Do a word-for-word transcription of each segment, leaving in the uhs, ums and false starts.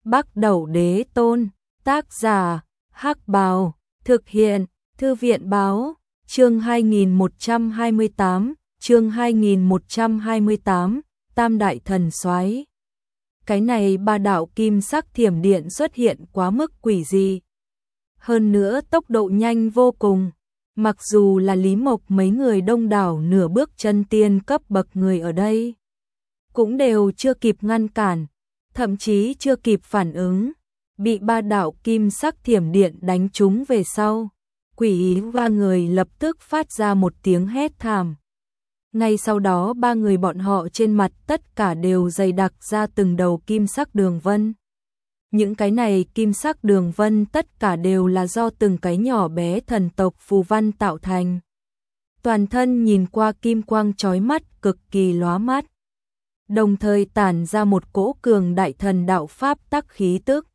Bắc Đẩu Đế Tôn, tác giả, Hắc Bào, thực hiện, Thư viện báo, chương hai nghìn một trăm hai mươi tám, chương hai nghìn một trăm hai mươi tám, Tam Đại Thần Soái. Cái này ba đạo kim sắc thiểm điện xuất hiện quá mức quỷ dị. Hơn nữa tốc độ nhanh vô cùng, mặc dù là Lý Mộc mấy người đông đảo nửa bước chân tiên cấp bậc người ở đây, cũng đều chưa kịp ngăn cản, thậm chí chưa kịp phản ứng, bị ba đạo kim sắc thiểm điện đánh trúng về sau. Quỷ ba người lập tức phát ra một tiếng hét thảm. Ngay sau đó ba người bọn họ trên mặt tất cả đều dày đặc ra từng đầu kim sắc đường vân. Những cái này kim sắc đường vân tất cả đều là do từng cái nhỏ bé thần tộc phù văn tạo thành. Toàn thân nhìn qua kim quang chói mắt, cực kỳ lóa mắt. Đồng thời tản ra một cỗ cường đại thần đạo pháp tắc khí tức.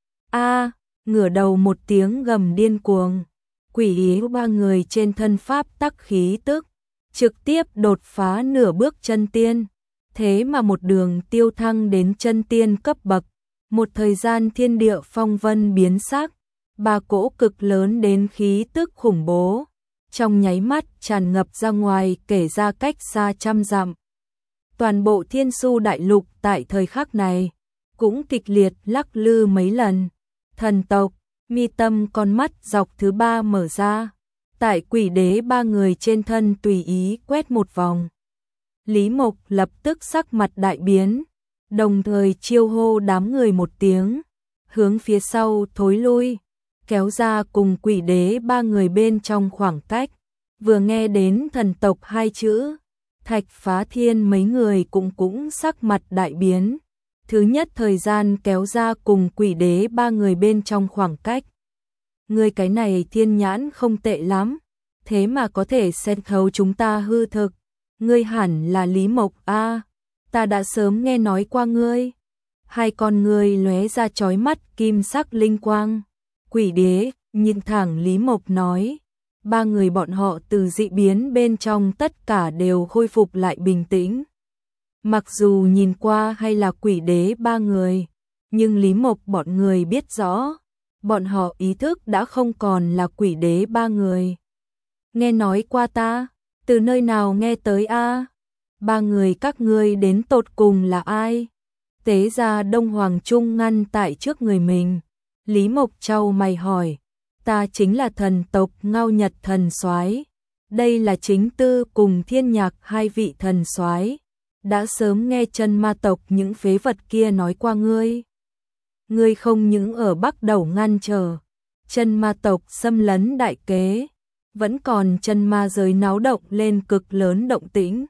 A, ngửa đầu một tiếng gầm điên cuồng. Quỷ ý ba người trên thân pháp tắc khí tức, trực tiếp đột phá nửa bước chân tiên. Thế mà một đường tiêu thăng đến chân tiên cấp bậc. Một thời gian thiên địa phong vân biến sắc, ba cỗ cực lớn đến khí tức khủng bố, trong nháy mắt tràn ngập ra ngoài, kể ra cách xa trăm dặm. Toàn bộ Thiên Su đại lục tại thời khắc này cũng kịch liệt lắc lư mấy lần. Thần tộc, mi tâm con mắt dọc thứ ba mở ra, tại quỷ đế ba người trên thân tùy ý quét một vòng. Lý Mộc lập tức sắc mặt đại biến, đồng thời chiêu hô đám người một tiếng, hướng phía sau thối lui, kéo ra cùng quỷ đế ba người bên trong khoảng cách. Vừa nghe đến thần tộc hai chữ, Thạch Phá Thiên mấy người cũng cũng sắc mặt đại biến. Thứ nhất thời gian kéo ra cùng quỷ đế ba người bên trong khoảng cách. Ngươi cái này thiên nhãn không tệ lắm, thế mà có thể xem thấu chúng ta hư thực. Ngươi hẳn là Lý Mộc a, ta đã sớm nghe nói qua ngươi. Hai con ngươi lóe ra chói mắt kim sắc linh quang. Quỷ đế nhìn thẳng Lý Mộc nói. Ba người bọn họ từ dị biến bên trong tất cả đều khôi phục lại bình tĩnh. Mặc dù nhìn qua hay là quỷ đế ba người, nhưng Lý Mộc bọn người biết rõ, bọn họ ý thức đã không còn là quỷ đế ba người. Nghe nói qua ta, từ nơi nào nghe tới a? Ba người các ngươi đến tột cùng là ai? Tế ra Đông Hoàng Trung ngăn tại trước người mình. Lý Mộc chau mày hỏi, ta chính là thần tộc Ngao Nhật thần soái. Đây là chính tư cùng Thiên Nhạc hai vị thần soái. Đã sớm nghe chân ma tộc những phế vật kia nói qua ngươi. Ngươi không những ở Bắc Đẩu ngăn trở chân ma tộc xâm lấn đại kế, vẫn còn chân ma giới náo động lên cực lớn động tĩnh,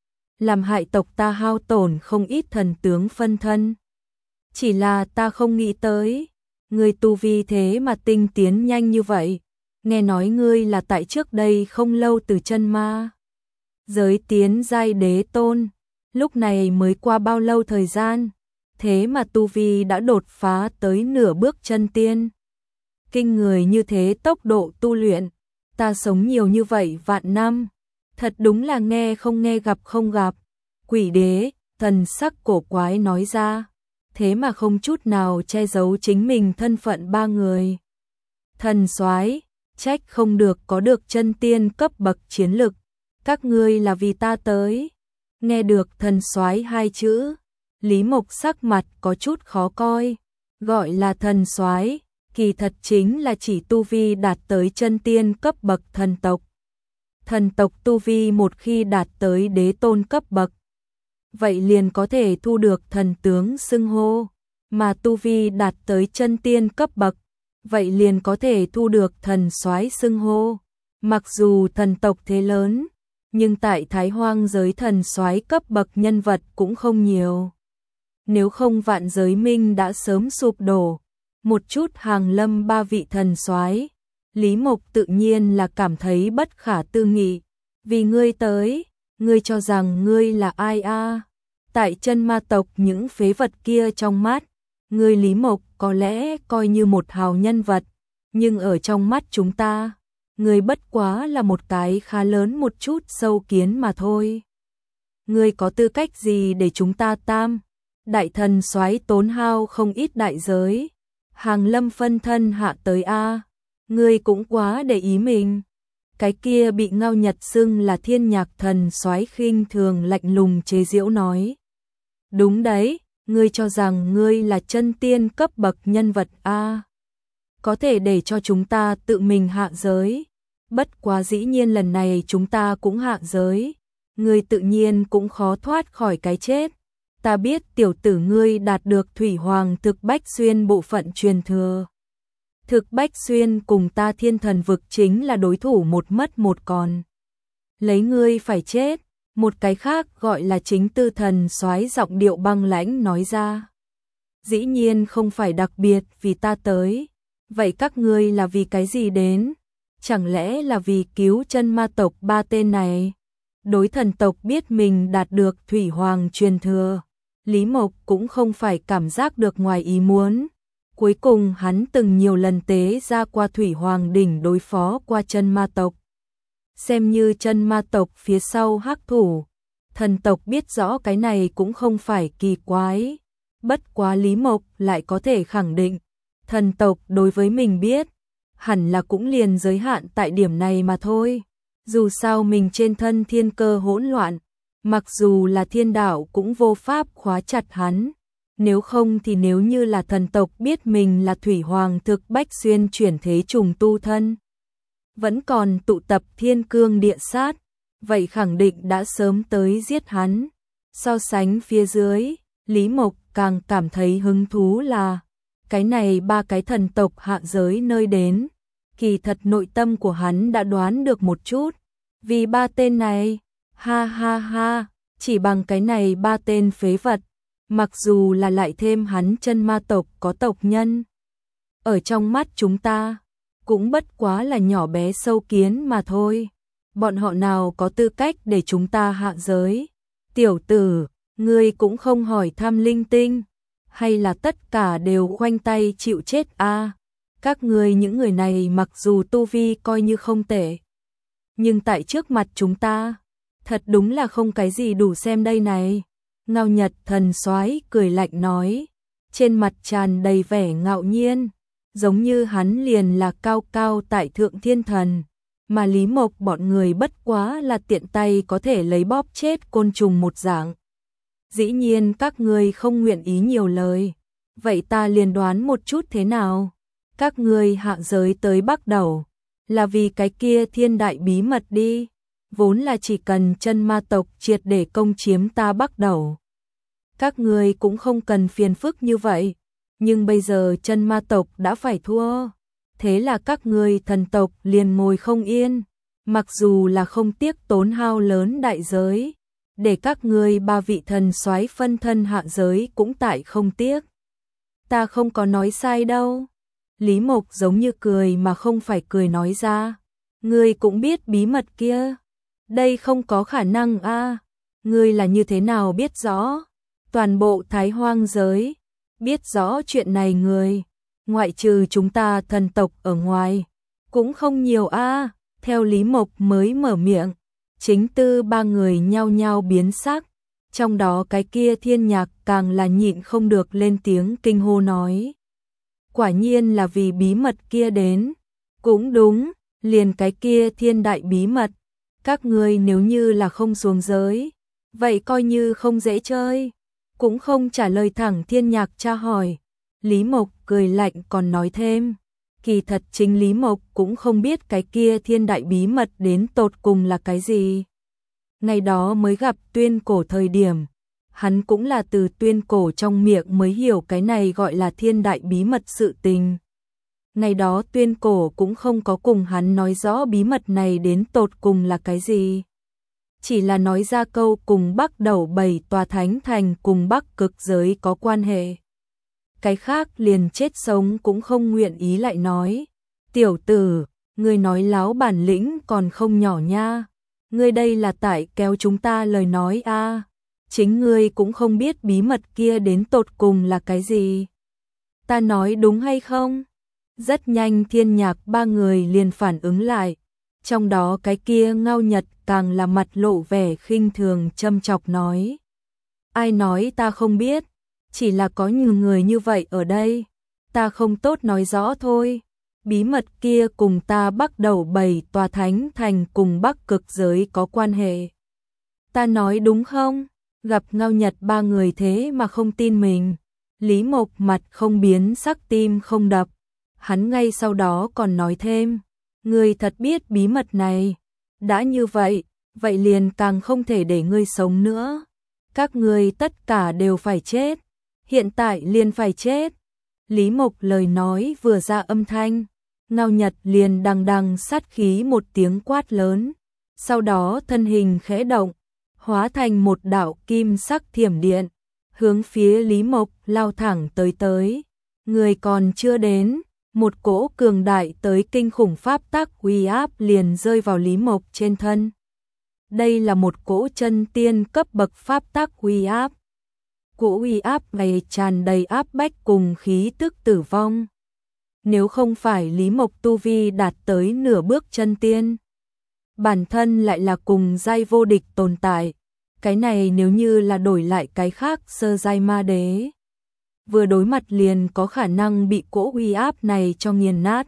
làm hại tộc ta hao tổn không ít thần tướng phân thân. Chỉ là ta không nghĩ tới, ngươi tu vi thế mà tinh tiến nhanh như vậy. Nghe nói ngươi là tại trước đây không lâu từ chân ma giới tiến giai đế tôn. Lúc này mới qua bao lâu thời gian, thế mà tu vi đã đột phá tới nửa bước chân tiên. Kinh người như thế tốc độ tu luyện, ta sống nhiều như vậy vạn năm, thật đúng là nghe không nghe gặp không gặp. Quỷ đế, thần sắc cổ quái nói ra, thế mà không chút nào che giấu chính mình thân phận ba người. Thần soái, trách không được có được chân tiên cấp bậc chiến lực, các ngươi là vì ta tới. Nghe được thần soái hai chữ, Lý Mộc sắc mặt có chút khó coi. Gọi là thần soái, kỳ thật chính là chỉ tu vi đạt tới chân tiên cấp bậc thần tộc. Thần tộc tu vi một khi đạt tới đế tôn cấp bậc, vậy liền có thể thu được thần tướng xưng hô, mà tu vi đạt tới chân tiên cấp bậc, vậy liền có thể thu được thần soái xưng hô. Mặc dù thần tộc thế lớn, nhưng tại Thái Hoang giới thần soái cấp bậc nhân vật cũng không nhiều. Nếu không vạn giới minh đã sớm sụp đổ. Một chút hàng lâm ba vị thần soái, Lý Mộc tự nhiên là cảm thấy bất khả tư nghị. Vì ngươi tới, ngươi cho rằng ngươi là ai a? Tại chân ma tộc những phế vật kia trong mắt, ngươi Lý Mộc có lẽ coi như một hào nhân vật, nhưng ở trong mắt chúng ta, ngươi bất quá là một cái khá lớn một chút sâu kiến mà thôi. Ngươi có tư cách gì để chúng ta tam Đại thần soái tốn hao không ít đại giới. Hàng Lâm phân thân hạ tới a, ngươi cũng quá để ý mình. Cái kia bị Ngao Nhật xưng là Thiên Nhạc thần soái khinh thường lạnh lùng chế giễu nói. Đúng đấy, ngươi cho rằng ngươi là chân tiên cấp bậc nhân vật a, có thể để cho chúng ta tự mình hạ giới. Bất quá dĩ nhiên lần này chúng ta cũng hạ giới, ngươi tự nhiên cũng khó thoát khỏi cái chết. Ta biết tiểu tử ngươi đạt được Thủy Hoàng Thực Bách Xuyên bộ phận truyền thừa. Thực Bách Xuyên cùng ta Thiên Thần vực chính là đối thủ một mất một còn. Lấy ngươi phải chết. Một cái khác gọi là Chính Tư thần soái giọng điệu băng lãnh nói ra. Dĩ nhiên không phải đặc biệt vì ta tới. Vậy các ngươi là vì cái gì đến? Chẳng lẽ là vì cứu chân ma tộc ba tên này? Đối thần tộc biết mình đạt được Thủy Hoàng truyền thừa, Lý Mộc cũng không phải cảm giác được ngoài ý muốn. Cuối cùng hắn từng nhiều lần tế ra qua Thủy Hoàng đỉnh đối phó qua chân ma tộc. Xem như chân ma tộc phía sau hắc thủ, thần tộc biết rõ cái này cũng không phải kỳ quái. Bất quá Lý Mộc lại có thể khẳng định, thần tộc đối với mình biết, hẳn là cũng liền giới hạn tại điểm này mà thôi. Dù sao mình trên thân thiên cơ hỗn loạn, mặc dù là thiên đạo cũng vô pháp khóa chặt hắn. Nếu không thì nếu như là thần tộc biết mình là Thủy Hoàng Thực Bách Xuyên chuyển thế trùng tu thân, vẫn còn tụ tập thiên cương địa sát, vậy khẳng định đã sớm tới giết hắn. So sánh phía dưới, Lý Mộc càng cảm thấy hứng thú là cái này ba cái thần tộc hạ giới nơi đến. Kỳ thật nội tâm của hắn đã đoán được một chút, vì ba tên này, ha ha ha, chỉ bằng cái này ba tên phế vật, mặc dù là lại thêm hắn chân ma tộc có tộc nhân, ở trong mắt chúng ta cũng bất quá là nhỏ bé sâu kiến mà thôi. Bọn họ nào có tư cách để chúng ta hạ giới? Tiểu tử, ngươi cũng không hỏi thăm linh tinh, hay là tất cả đều khoanh tay chịu chết a? À, các ngươi những người này mặc dù tu vi coi như không tệ, nhưng tại trước mặt chúng ta, thật đúng là không cái gì đủ xem đây này. Ngao Nhật thần soái cười lạnh nói, trên mặt tràn đầy vẻ ngạo nhiên, giống như hắn liền là cao cao tại thượng thiên thần, mà Lý Mộc bọn người bất quá là tiện tay có thể lấy bóp chết côn trùng một dạng. Dĩ nhiên các ngươi không nguyện ý nhiều lời, vậy ta liền đoán một chút thế nào? Các ngươi hạ giới tới Bắc Đẩu là vì cái kia thiên đại bí mật đi, vốn là chỉ cần chân ma tộc triệt để công chiếm ta Bắc Đẩu, các ngươi cũng không cần phiền phức như vậy. Nhưng bây giờ chân ma tộc đã phải thua, thế là các ngươi thần tộc liền ngồi không yên, mặc dù là không tiếc tốn hao lớn đại giới, để các ngươi ba vị thần soái phân thân hạ giới cũng tại không tiếc. Ta không có nói sai đâu. Lý Mộc giống như cười mà không phải cười nói ra, ngươi cũng biết bí mật kia, đây không có khả năng a. À. Ngươi là như thế nào biết rõ? Toàn bộ Thái Hoang giới biết rõ chuyện này người, ngoại trừ chúng ta thần tộc ở ngoài, cũng không nhiều a. À. Theo Lý Mộc mới mở miệng, Chính Tư ba người nhao nhao biến sắc, trong đó cái kia Thiên Nhạc càng là nhịn không được lên tiếng kinh hô nói. Quả nhiên là vì bí mật kia đến, cũng đúng, liền cái kia thiên đại bí mật, các ngươi nếu như là không xuống giới, vậy coi như không dễ chơi. Cũng không trả lời thẳng Thiên Nhạc tra hỏi, Lý Mộc cười lạnh còn nói thêm, kỳ thật chính Lý Mộc cũng không biết cái kia thiên đại bí mật đến tột cùng là cái gì. Ngày đó mới gặp Tuyên Cổ thời điểm, hắn cũng là từ Tuyên Cổ trong miệng mới hiểu cái này gọi là thiên đại bí mật sự tình. Ngày đó Tuyên Cổ cũng không có cùng hắn nói rõ bí mật này đến tột cùng là cái gì. Chỉ là nói ra câu cùng Bắc Đẩu bảy tòa thánh thành cùng Bắc Cực giới có quan hệ. Cái khác liền chết sống cũng không nguyện ý lại nói. Tiểu tử, ngươi nói láo bản lĩnh còn không nhỏ nha. Ngươi đây là tại kéo chúng ta lời nói a. À. Chính ngươi cũng không biết bí mật kia đến tột cùng là cái gì. Ta nói đúng hay không? Rất nhanh Thiên Nhạc ba người liền phản ứng lại. Trong đó cái kia Ngao Nhật càng là mặt lộ vẻ khinh thường châm chọc nói. Ai nói ta không biết, chỉ là có nhiều người như vậy ở đây, ta không tốt nói rõ thôi. Bí mật kia cùng ta bắt đầu bảy tòa thánh thành cùng Bắc Cực giới có quan hệ. Ta nói đúng không? Gặp Ngao Nhật ba người thế mà không tin mình. Lý Mộc mặt không biến sắc, tim không đập. Hắn ngay sau đó còn nói thêm, ngươi thật biết bí mật này. Đã như vậy, vậy liền càng không thể để ngươi sống nữa. Các ngươi tất cả đều phải chết. Hiện tại liền phải chết. Lý Mộc lời nói vừa ra âm thanh, Ngao Nhật liền đằng đằng sát khí một tiếng quát lớn. Sau đó thân hình khẽ động, hóa thành một đạo kim sắc thiểm điện, hướng phía Lý Mộc lao thẳng tới tới. Người còn chưa đến, một cỗ cường đại tới kinh khủng pháp tắc uy áp liền rơi vào Lý Mộc trên thân. Đây là một cỗ chân tiên cấp bậc pháp tắc uy áp. Cỗ uy áp này tràn đầy áp bách cùng khí tức tử vong. Nếu không phải Lý Mộc tu vi đạt tới nửa bước chân tiên, bản thân lại là cùng giai vô địch tồn tại, cái này nếu như là đổi lại cái khác sơ giai ma đế, vừa đối mặt liền có khả năng bị cỗ uy áp này cho nghiền nát.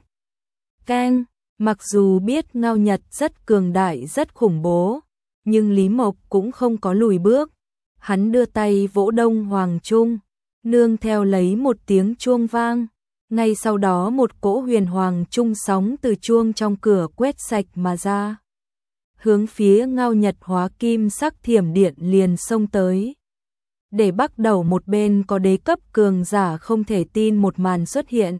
Keng, mặc dù biết Ngao Nhật rất cường đại rất khủng bố, nhưng Lý Mộc cũng không có lùi bước. Hắn đưa tay vỗ Đông Hoàng Trung, nương theo lấy một tiếng chuông vang. Ngay sau đó một cỗ huyền hoàng trung sóng từ chuông trong cửa quét sạch mà ra. Hướng phía Ngao Nhật hóa kim sắc thiểm điện liền xông tới. Để bắt đầu một bên có đế cấp cường giả không thể tin một màn xuất hiện.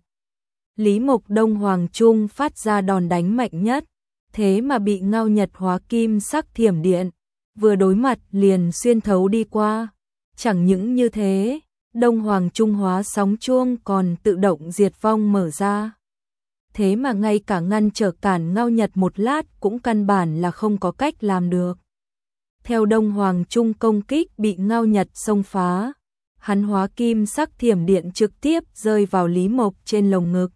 Lý Mộc Đông Hoàng Trung phát ra đòn đánh mạnh nhất, thế mà bị Ngao Nhật hóa kim sắc thiểm điện vừa đối mặt liền xuyên thấu đi qua. Chẳng những như thế, Đông Hoàng Trung hóa sóng chuông còn tự động diệt vong mở ra. Thế mà ngay cả ngăn trở cản Ngao Nhật một lát cũng căn bản là không có cách làm được. Theo Đông Hoàng Trung công kích bị Ngao Nhật xông phá, hắn hóa kim sắc thiểm điện trực tiếp rơi vào Lý Mộc trên lồng ngực.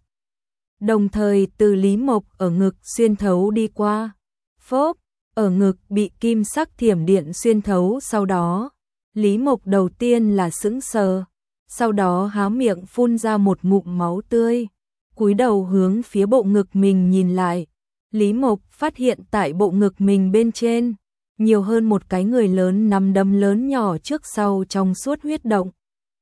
Đồng thời từ Lý Mộc ở ngực xuyên thấu đi qua. Phốp, ở ngực bị kim sắc thiểm điện xuyên thấu, sau đó Lý Mộc đầu tiên là sững sờ, sau đó há miệng phun ra một ngụm máu tươi, cúi đầu hướng phía bộ ngực mình nhìn lại. Lý Mộc phát hiện tại bộ ngực mình bên trên nhiều hơn một cái người lớn nắm đấm lớn nhỏ trước sau trong suốt huyết động.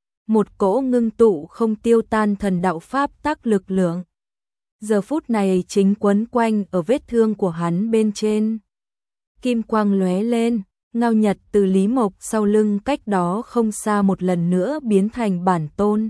Một cỗ ngưng tụ không tiêu tan thần đạo pháp tắc lực lượng, giờ phút này chính quấn quanh ở vết thương của hắn bên trên. Kim quang lóe lên, Ngao Nhật từ Lý Mộc sau lưng cách đó không xa một lần nữa biến thành bản tôn.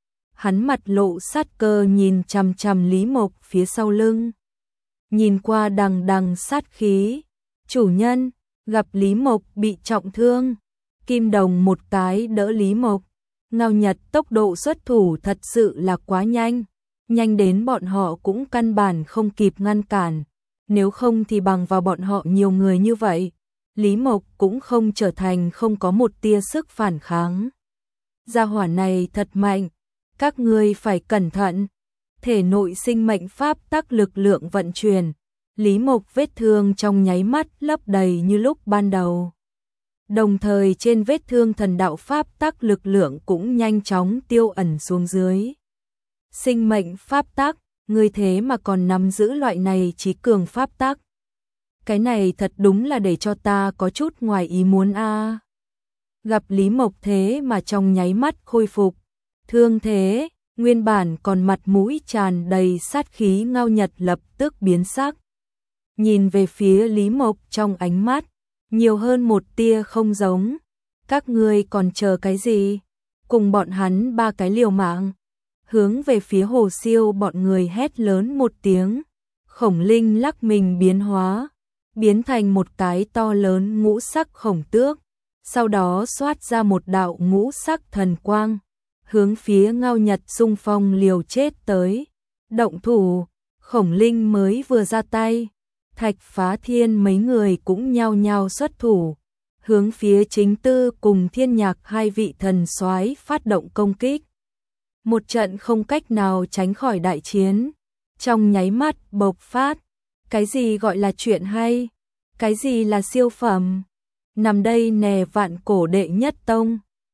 Hắn mặt lộ sát cơ nhìn chằm chằm Lý Mộc phía sau lưng. Nhìn qua đằng đằng sát khí. Chủ nhân, gặp Lý Mộc bị trọng thương. Kim Đồng một cái đỡ Lý Mộc. Ngao Nhật tốc độ xuất thủ thật sự là quá nhanh. Nhanh đến bọn họ cũng căn bản không kịp ngăn cản. Nếu không thì bằng vào bọn họ nhiều người như vậy, Lý Mộc cũng không trở thành không có một tia sức phản kháng. Gia hỏa này thật mạnh, các ngươi phải cẩn thận. Thể nội sinh mệnh pháp tắc lực lượng vận chuyển, Lý Mộc vết thương trong nháy mắt lấp đầy như lúc ban đầu. Đồng thời trên vết thương thần đạo pháp tắc lực lượng cũng nhanh chóng tiêu ẩn xuống dưới. Sinh mệnh pháp tắc, ngươi thế mà còn nắm giữ loại này trí cường pháp tắc. Cái này thật đúng là để cho ta có chút ngoài ý muốn a. À. Gặp Lý Mộc thế mà trong nháy mắt khôi phục. Thương thế, nguyên bản còn mặt mũi tràn đầy sát khí Ngao Nhật lập tức biến sắc. Nhìn về phía Lý Mộc trong ánh mắt, nhiều hơn một tia không giống. Các ngươi còn chờ cái gì? Cùng bọn hắn ba cái liều mạng. Hướng về phía Hồ Siêu bọn người hét lớn một tiếng. Khổng linh lắc mình biến hóa, biến thành một cái to lớn ngũ sắc khổng tước. Sau đó xoát ra một đạo ngũ sắc thần quang, hướng phía Ngao Nhật xung phong liều chết tới. Động thủ, khổng linh mới vừa ra tay, Thạch Phá Thiên mấy người cũng nhao nhao xuất thủ, hướng phía Chính Tư cùng Thiên Nhạc hai vị thần soái phát động công kích. Một trận không cách nào tránh khỏi đại chiến, trong nháy mắt bộc phát. Cái gì gọi là chuyện hay? Cái gì là siêu phẩm? Nằm đây nè vạn cổ đệ nhất tông.